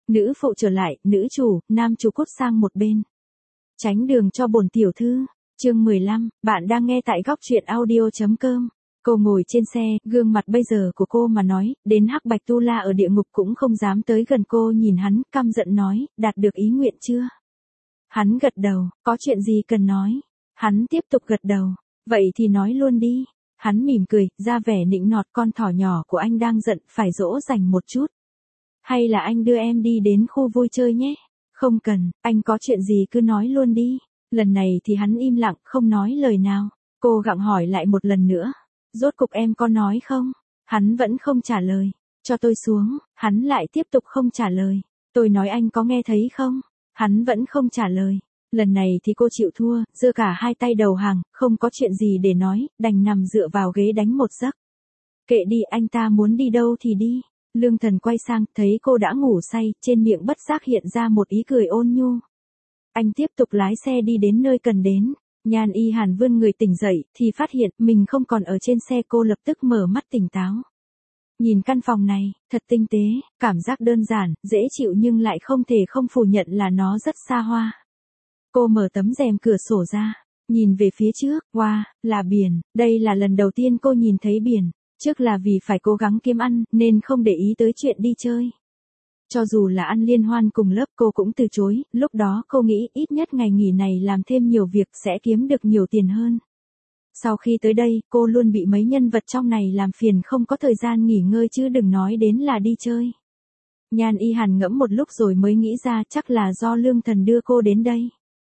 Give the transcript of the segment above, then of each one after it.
Nữ phụ trở lại, nữ chủ, nam chủ cút sang một bên. Tránh đường cho bổn tiểu thư. Chương 15, bạn đang nghe tại góc truyện audio.com. Cô ngồi trên xe, gương mặt bây giờ của cô mà nói, đến Hắc Bạch Tu La ở địa ngục cũng không dám tới gần cô. Nhìn hắn, căm giận nói, đạt được ý nguyện chưa? Hắn gật đầu, có chuyện gì cần nói? Hắn tiếp tục gật đầu, vậy thì nói luôn đi. Hắn mỉm cười, ra vẻ nịnh nọt, con thỏ nhỏ của anh đang giận, phải dỗ dành một chút. Hay là anh đưa em đi đến khu vui chơi nhé? Không cần, anh có chuyện gì cứ nói luôn đi. Lần này thì hắn im lặng, không nói lời nào. Cô gặng hỏi lại một lần nữa. Rốt cục em có nói không? Hắn vẫn không trả lời. Cho tôi xuống, hắn lại tiếp tục không trả lời. Tôi nói anh có nghe thấy không? Hắn vẫn không trả lời. Lần này thì cô chịu thua, giơ cả hai tay đầu hàng, không có chuyện gì để nói, đành nằm dựa vào ghế đánh một giấc. Kệ đi, anh ta muốn đi đâu thì đi. Lương Thần quay sang, thấy cô đã ngủ say, trên miệng bất giác hiện ra một ý cười ôn nhu. Anh tiếp tục lái xe đi đến nơi cần đến. Nhan Y Hàn vươn người tỉnh dậy, thì phát hiện mình không còn ở trên xe. Cô lập tức mở mắt tỉnh táo. Nhìn căn phòng này, thật tinh tế, cảm giác đơn giản, dễ chịu nhưng lại không thể không phủ nhận là nó rất xa hoa. Cô mở tấm rèm cửa sổ ra, nhìn về phía trước, wow, là biển. Đây là lần đầu tiên cô nhìn thấy biển. Trước là vì phải cố gắng kiếm ăn, nên không để ý tới chuyện đi chơi. Cho dù là ăn liên hoan cùng lớp cô cũng từ chối, lúc đó cô nghĩ ít nhất ngày nghỉ này làm thêm nhiều việc sẽ kiếm được nhiều tiền hơn. Sau khi tới đây, cô luôn bị mấy nhân vật trong này làm phiền, không có thời gian nghỉ ngơi chứ đừng nói đến là đi chơi. Nhan Y Hàn ngẫm một lúc rồi mới nghĩ ra chắc là do Lương Thần đưa cô đến đây.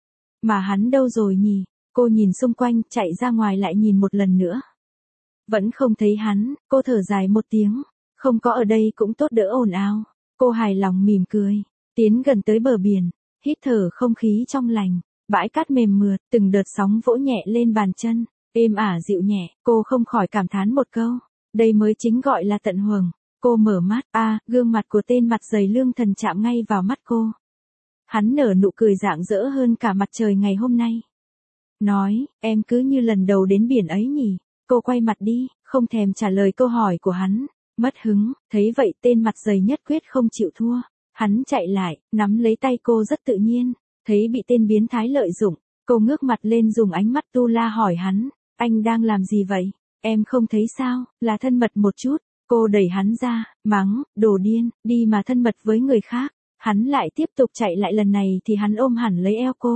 Mà hắn đâu rồi nhỉ? Cô nhìn xung quanh, chạy ra ngoài lại nhìn một lần nữa. Vẫn không thấy hắn, cô thở dài một tiếng. Không có ở đây cũng tốt, đỡ ồn ào. Cô hài lòng mỉm cười, tiến gần tới bờ biển, hít thở không khí trong lành, bãi cát mềm mượt, từng đợt sóng vỗ nhẹ lên bàn chân, êm ả dịu nhẹ, cô không khỏi cảm thán một câu, đây mới chính gọi là tận hưởng. Cô mở mắt, gương mặt của tên mặt dày Lương Thần chạm ngay vào mắt cô. Hắn nở nụ cười rạng rỡ hơn cả mặt trời ngày hôm nay. Nói, em cứ như lần đầu đến biển ấy nhỉ? Cô quay mặt đi, không thèm trả lời câu hỏi của hắn. Mất hứng, thấy vậy tên mặt dày nhất quyết không chịu thua. Hắn chạy lại, nắm lấy tay cô rất tự nhiên. Thấy bị tên biến thái lợi dụng, cô ngước mặt lên dùng ánh mắt tu la hỏi hắn, anh đang làm gì vậy? Em không thấy sao, là thân mật một chút. Cô đẩy hắn ra, mắng, đồ điên, đi mà thân mật với người khác. Hắn lại tiếp tục chạy lại, lần này thì hắn ôm hẳn lấy eo cô.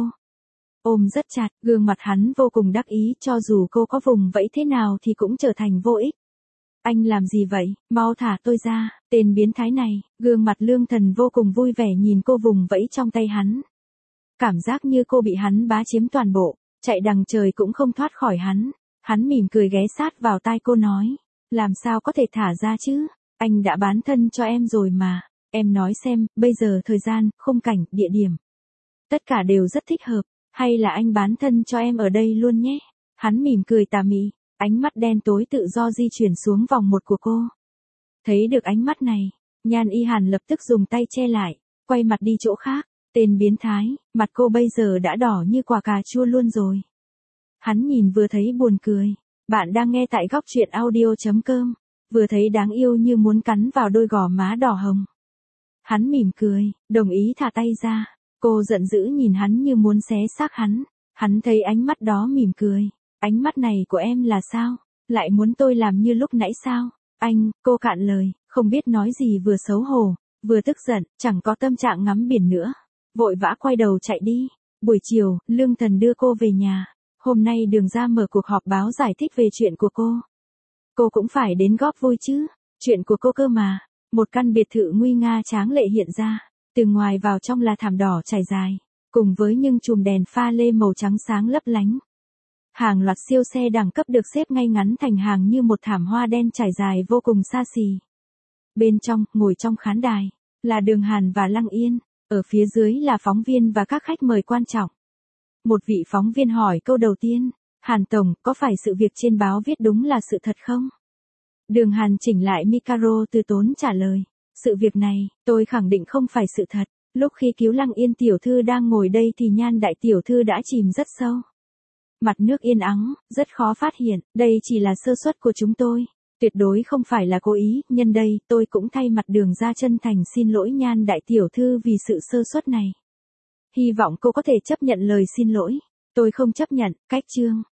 Ôm rất chặt, gương mặt hắn vô cùng đắc ý, cho dù cô có vùng vẫy thế nào thì cũng trở thành vô ích. Anh làm gì vậy, mau thả tôi ra, tên biến thái này. Gương mặt Lương Thần vô cùng vui vẻ nhìn cô vùng vẫy trong tay hắn. Cảm giác như cô bị hắn bá chiếm toàn bộ, chạy đằng trời cũng không thoát khỏi hắn. Hắn mỉm cười ghé sát vào tai cô nói, làm sao có thể thả ra chứ, anh đã bán thân cho em rồi mà. Em nói xem, bây giờ thời gian, khung cảnh, địa điểm, tất cả đều rất thích hợp, hay là anh bán thân cho em ở đây luôn nhé. Hắn mỉm cười tà mị. Ánh mắt đen tối tự do di chuyển xuống vòng một của cô. Thấy được ánh mắt này, Nhan Y Hàn lập tức dùng tay che lại, quay mặt đi chỗ khác. Tên biến thái, mặt cô bây giờ đã đỏ như quả cà chua luôn rồi. Hắn nhìn vừa thấy buồn cười. Bạn đang nghe tại góc truyện audio.com. Vừa thấy đáng yêu như muốn cắn vào đôi gò má đỏ hồng. Hắn mỉm cười, đồng ý thả tay ra. Cô giận dữ nhìn hắn như muốn xé xác hắn. Hắn thấy ánh mắt đó mỉm cười. Ánh mắt này của em là sao? Lại muốn tôi làm như lúc nãy sao? Anh, cô cạn lời, không biết nói gì, vừa xấu hổ, vừa tức giận, chẳng có tâm trạng ngắm biển nữa. Vội vã quay đầu chạy đi. Buổi chiều, Lương Thần đưa cô về nhà. Hôm nay Đường ra mở cuộc họp báo giải thích về chuyện của cô. Cô cũng phải đến góp vui chứ. Chuyện của cô cơ mà. Một căn biệt thự nguy nga tráng lệ hiện ra. Từ ngoài vào trong là thảm đỏ trải dài. Cùng với những chùm đèn pha lê màu trắng sáng lấp lánh. Hàng loạt siêu xe đẳng cấp được xếp ngay ngắn thành hàng như một thảm hoa đen trải dài vô cùng xa xỉ. Bên trong, ngồi trong khán đài, là Đường Hàn và Lăng Yên. Ở phía dưới là phóng viên và các khách mời quan trọng. Một vị phóng viên hỏi câu đầu tiên, Hàn Tổng, có phải sự việc trên báo viết đúng là sự thật không? Đường Hàn chỉnh lại micro từ tốn trả lời, sự việc này, tôi khẳng định không phải sự thật. Lúc khi cứu Lăng Yên tiểu thư đang ngồi đây thì Nhan đại tiểu thư đã chìm rất sâu. Mặt nước yên ắng, rất khó phát hiện, đây chỉ là sơ suất của chúng tôi. Tuyệt đối không phải là cố ý, nhân đây, tôi cũng thay mặt Đường ra chân thành xin lỗi Nhan đại tiểu thư vì sự sơ suất này. Hy vọng cô có thể chấp nhận lời xin lỗi. Tôi không chấp nhận, cách chương.